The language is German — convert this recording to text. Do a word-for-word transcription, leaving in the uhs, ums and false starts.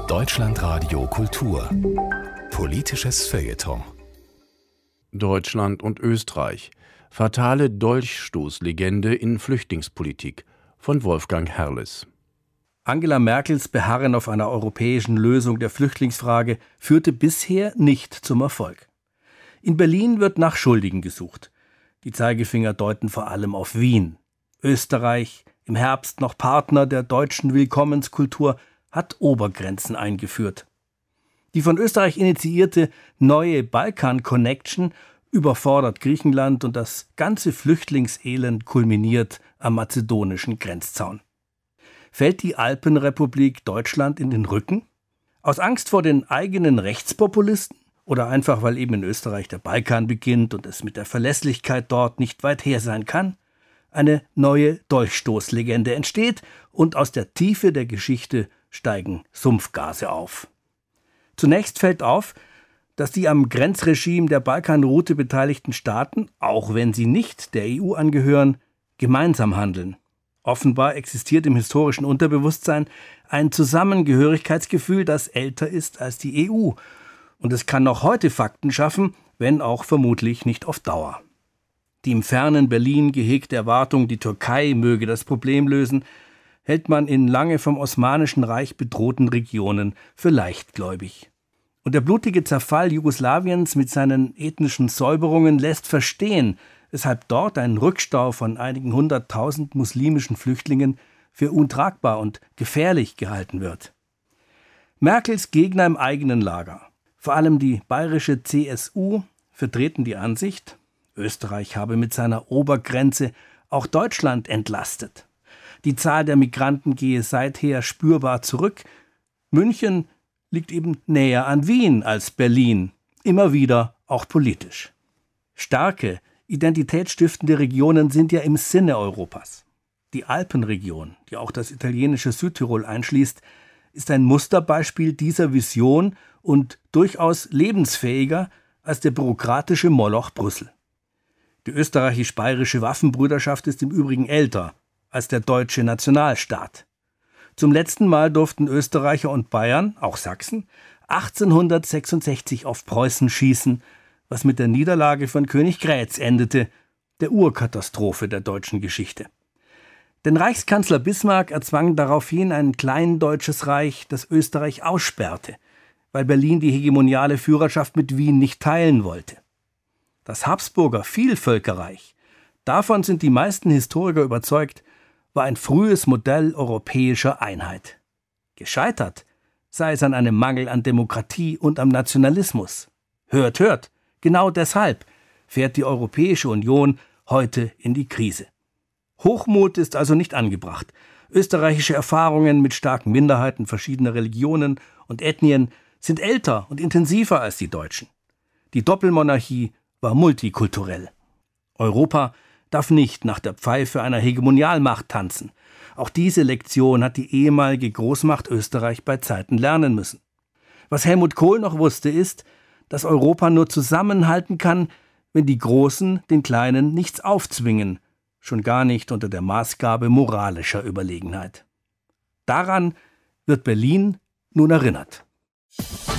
Deutschlandradio Kultur. Politisches Feuilleton. Deutschland und Österreich. Fatale Dolchstoßlegende in Flüchtlingspolitik von Wolfgang Herrles. Angela Merkels Beharren auf einer europäischen Lösung der Flüchtlingsfrage führte bisher nicht zum Erfolg. In Berlin wird nach Schuldigen gesucht. Die Zeigefinger deuten vor allem auf Wien. Österreich, im Herbst noch Partner der deutschen Willkommenskultur, hat Obergrenzen eingeführt. Die von Österreich initiierte neue Balkan-Connection überfordert Griechenland und das ganze Flüchtlingselend kulminiert am mazedonischen Grenzzaun. Fällt die Alpenrepublik Deutschland in den Rücken? Aus Angst vor den eigenen Rechtspopulisten oder einfach, weil eben in Österreich der Balkan beginnt und es mit der Verlässlichkeit dort nicht weit her sein kann? Eine neue Dolchstoßlegende entsteht und aus der Tiefe der Geschichte steigen Sumpfgase auf. Zunächst fällt auf, dass die am Grenzregime der Balkanroute beteiligten Staaten, auch wenn sie nicht der E U angehören, gemeinsam handeln. Offenbar existiert im historischen Unterbewusstsein ein Zusammengehörigkeitsgefühl, das älter ist als die E U. Und es kann noch heute Fakten schaffen, wenn auch vermutlich nicht auf Dauer. Die im fernen Berlin gehegte Erwartung, die Türkei möge das Problem lösen, hält man in lange vom Osmanischen Reich bedrohten Regionen für leichtgläubig. Und der blutige Zerfall Jugoslawiens mit seinen ethnischen Säuberungen lässt verstehen, weshalb dort ein Rückstau von einigen hunderttausend muslimischen Flüchtlingen für untragbar und gefährlich gehalten wird. Merkels Gegner im eigenen Lager, vor allem die bayerische C S U, vertreten die Ansicht, Österreich habe mit seiner Obergrenze auch Deutschland entlastet. Die Zahl der Migranten gehe seither spürbar zurück. München liegt eben näher an Wien als Berlin, immer wieder auch politisch. Starke, identitätsstiftende Regionen sind ja im Sinne Europas. Die Alpenregion, die auch das italienische Südtirol einschließt, ist ein Musterbeispiel dieser Vision und durchaus lebensfähiger als der bürokratische Moloch Brüssel. Die österreichisch-bayerische Waffenbrüderschaft ist im Übrigen älter als der deutsche Nationalstaat. Zum letzten Mal durften Österreicher und Bayern, auch Sachsen, achtzehnhundertsechsundsechzig auf Preußen schießen, was mit der Niederlage von Königgrätz endete, der Urkatastrophe der deutschen Geschichte. Denn Reichskanzler Bismarck erzwang daraufhin ein kleindeutsches Reich, das Österreich aussperrte, weil Berlin die hegemoniale Führerschaft mit Wien nicht teilen wollte. Das Habsburger Vielvölkerreich, davon sind die meisten Historiker überzeugt, war ein frühes Modell europäischer Einheit. Gescheitert sei es an einem Mangel an Demokratie und am Nationalismus. Hört, hört, genau deshalb fährt die Europäische Union heute in die Krise. Hochmut ist also nicht angebracht. Österreichische Erfahrungen mit starken Minderheiten verschiedener Religionen und Ethnien sind älter und intensiver als die deutschen. Die Doppelmonarchie war multikulturell. Europa darf nicht nach der Pfeife einer Hegemonialmacht tanzen. Auch diese Lektion hat die ehemalige Großmacht Österreich bei Zeiten lernen müssen. Was Helmut Kohl noch wusste, ist, dass Europa nur zusammenhalten kann, wenn die Großen den Kleinen nichts aufzwingen, schon gar nicht unter der Maßgabe moralischer Überlegenheit. Daran wird Berlin nun erinnert.